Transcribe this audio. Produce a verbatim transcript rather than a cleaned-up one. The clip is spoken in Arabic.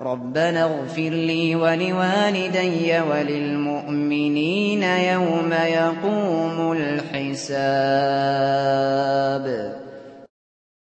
رَبَّنَا اغْفِرْ لِي وَلِوَالِدَيَّ وَلِلْمُؤْمِنِينَ يَوْمَ يَقُومُ الْحِسَابُ.